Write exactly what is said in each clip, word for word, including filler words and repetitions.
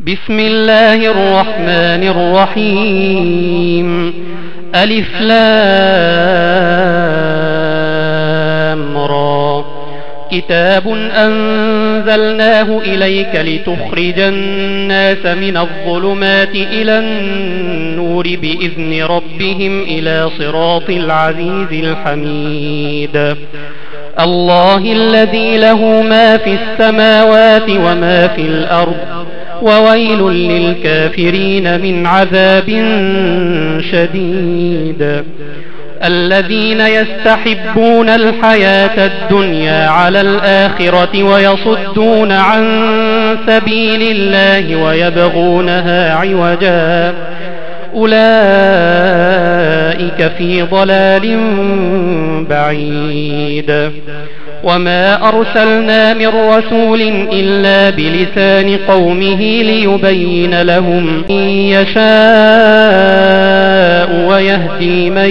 بسم الله الرحمن الرحيم. ألف لام را. كتاب أنزلناه إليك لتخرج الناس من الظلمات إلى النور بإذن ربهم إلى صراط العزيز الحميد. الله الذي له ما في السماوات وما في الأرض، وويل للكافرين من عذاب شديد. الذين يستحبون الحياة الدنيا على الآخرة ويصدون عن سبيل الله ويبغونها عوجا، أولئك في ضلال بعيد. وما أرسلنا من رسول إلا بلسان قومه ليبين لهم من يشاء ويهدي من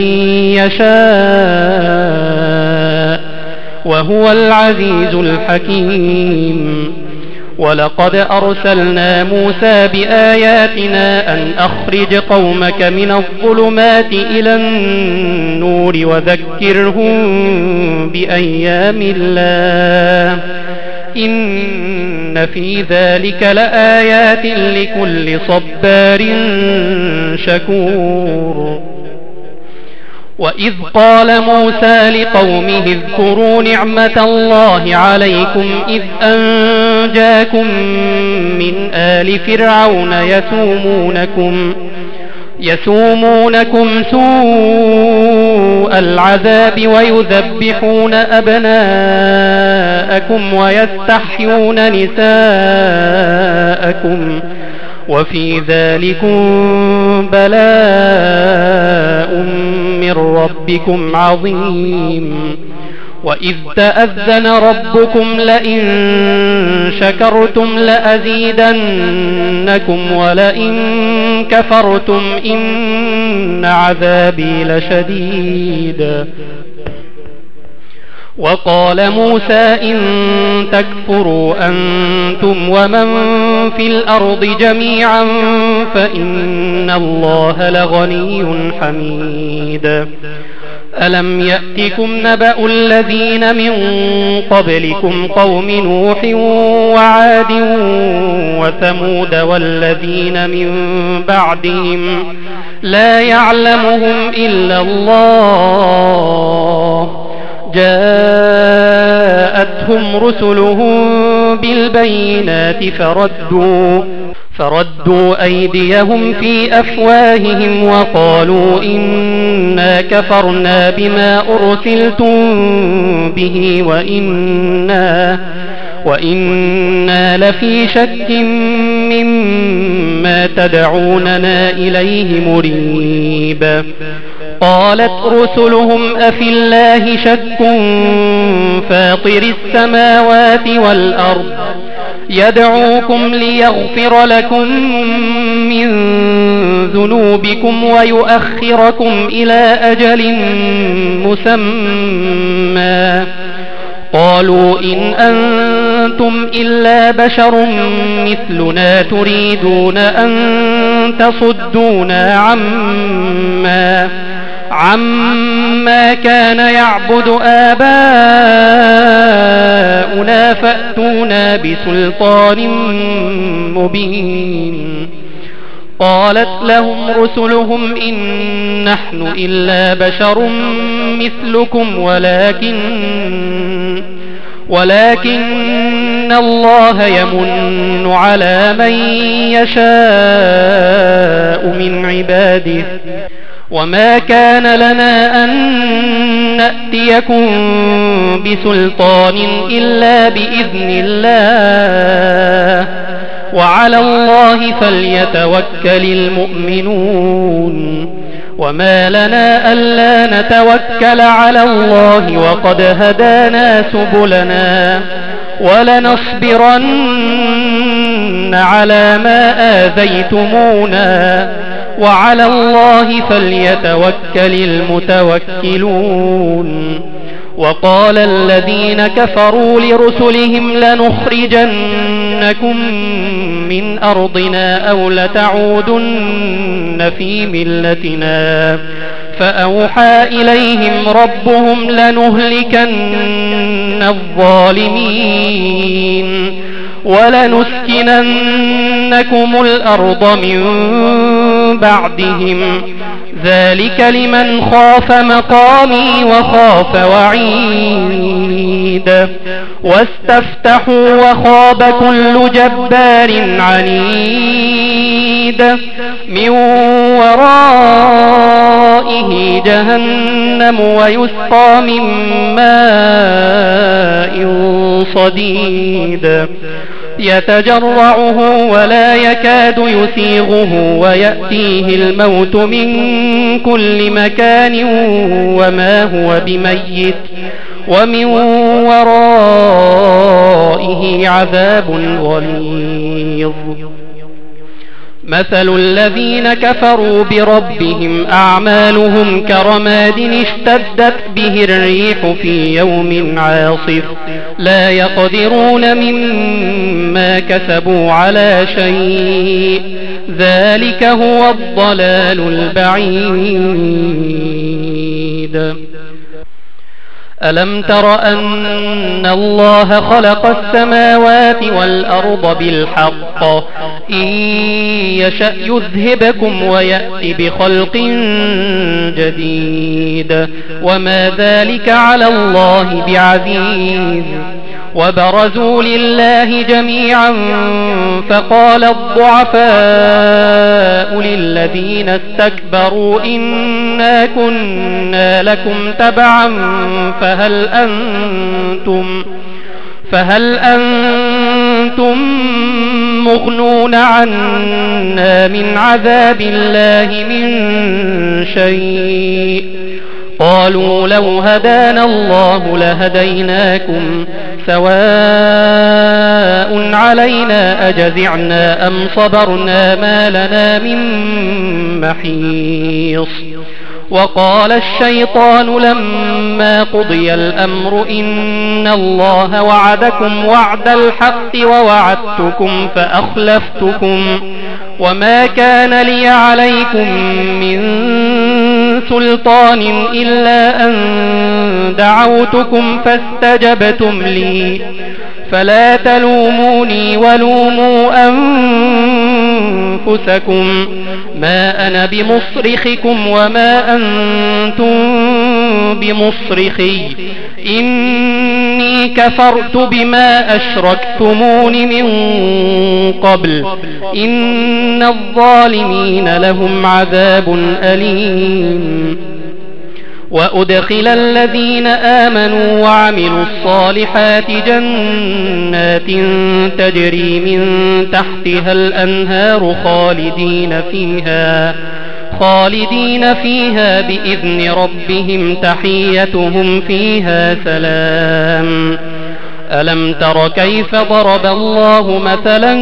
يشاء، وهو العزيز الحكيم. ولقد أرسلنا موسى بآياتنا أن أخرج قومك من الظلمات إلى النور وذكرهم بأيام الله، إن في ذلك لآيات لكل صبار شكور. وإذ قال موسى لقومه اذكروا نعمة الله عليكم إذ أنجاكم من آل فرعون يسومونكم يسومونكم سوء العذاب ويذبحون أبناءكم ويستحيون نساءكم، وفي ذلكم بلاء من ربكم عظيم. وإذ تأذن ربكم لئن شكرتم لأزيدنكم ولئن كفرتم إن عذابي لشديد. وقال موسى إن تكفروا أنتم ومن في الأرض جميعا فإن الله لغني حميد. ألم يأتكم نبأ الذين من قبلكم قوم نوح وعاد وثمود والذين من بعدهم لا يعلمهم إلا الله، جاءتهم رسلهم بالبينات فردوا فردوا أيديهم في أفواههم وقالوا إنا كفرنا بما أرسلتم به وإنا, وإنا لفي شك مما تدعوننا إليه مريب. قالت رسلهم أفي الله شك فاطر السماوات والأرض يدعوكم ليغفر لكم من ذنوبكم ويؤخركم إلى أجل مسمى. قالوا إن أنتم إلا بشر مثلنا تريدون أن تصدونا عما عما كان يعبد آباؤنا فأتونا بسلطان مبين. قالت لهم رسلهم إن نحن إلا بشر مثلكم ولكن ولكن الله يمن على من يشاء من عباده، وما كان لنا أن نأتيكم بسلطان إلا بإذن الله، وعلى الله فليتوكل المؤمنون. وما لنا ألا نتوكل على الله وقد هدانا سبلنا ولنصبرن على ما آذيتمونا وعلى الله فليتوكل المتوكلون. وقال الذين كفروا لرسلهم لنخرجنكم من أرضنا أو لتعودن في ملتنا فأوحى إليهم ربهم لنهلكن الظالمين ولنسكننكم الأرض من بعدهم ذلك لمن خاف مقامي وخاف وعيد واستفتحوا وخاب كل جبار عنيد من ورائه جهنم ويسقى من ماء صديد يتجرعه ولا يكاد يسيغه ويأتيه الموت من كل مكان وما هو بميت ومن ورائه عذاب غليظ مثل الذين كفروا بربهم أعمالهم كرماد اشتدت به الريح في يوم عاصف لا يقدرون مما كسبوا على شيء ذلك هو الضلال البعيد ألم تر أن الله خلق السماوات والأرض بالحق إن يشأ يذهبكم ويأتي بخلق جديد وما ذلك على الله بعزيز وبرزوا لله جميعا فقال الضعفاء للذين استكبروا إنا كنا لكم تبعا فهل أنتم فهل أنتم مغنون عنا من عذاب الله من شيء قالوا لو هدانا الله لهديناكم سواء علينا أجزعنا أم صبرنا ما لنا من محيص وقال الشيطان لما قضي الأمر إن الله وعدكم وعد الحق ووعدتكم فأخلفتكم وما كان لي عليكم من سلطان إلا أن دعوتكم فاستجبتم لي فلا تلوموني ولوموا أنفسكم ما أنا بمصرخكم وما أنتم بمصرخي إني كفرت بما أشركتمون من قبل إن الظالمين لهم عذاب أليم وأدخل الذين آمنوا وعملوا الصالحات جنات تجري من تحتها الأنهار خالدين فيها خالدين فيها بإذن ربهم تحيتهم فيها سلام ألم تر كيف ضرب الله مثلا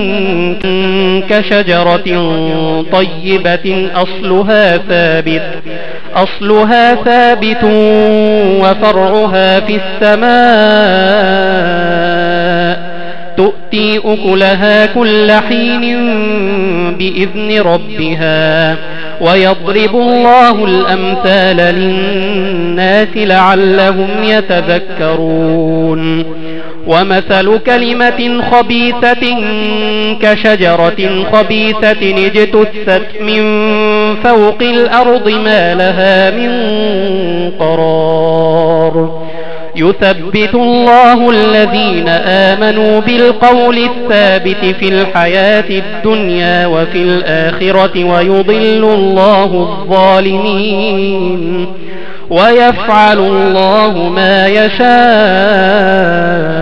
كشجرة طيبة أصلها ثابت أصلها ثابت وفرعها في السماء تؤتي أكلها كل حين بإذن ربها ويضرب الله الأمثال للناس لعلهم يتذكرون ومثل كلمة خبيثة كشجرة خبيثة اجتثت من فوق الأرض ما لها من قرار يثبت الله الذين آمنوا بالقول الثابت في الحياة الدنيا وفي الآخرة ويضل الله الظالمين ويفعل الله ما يشاء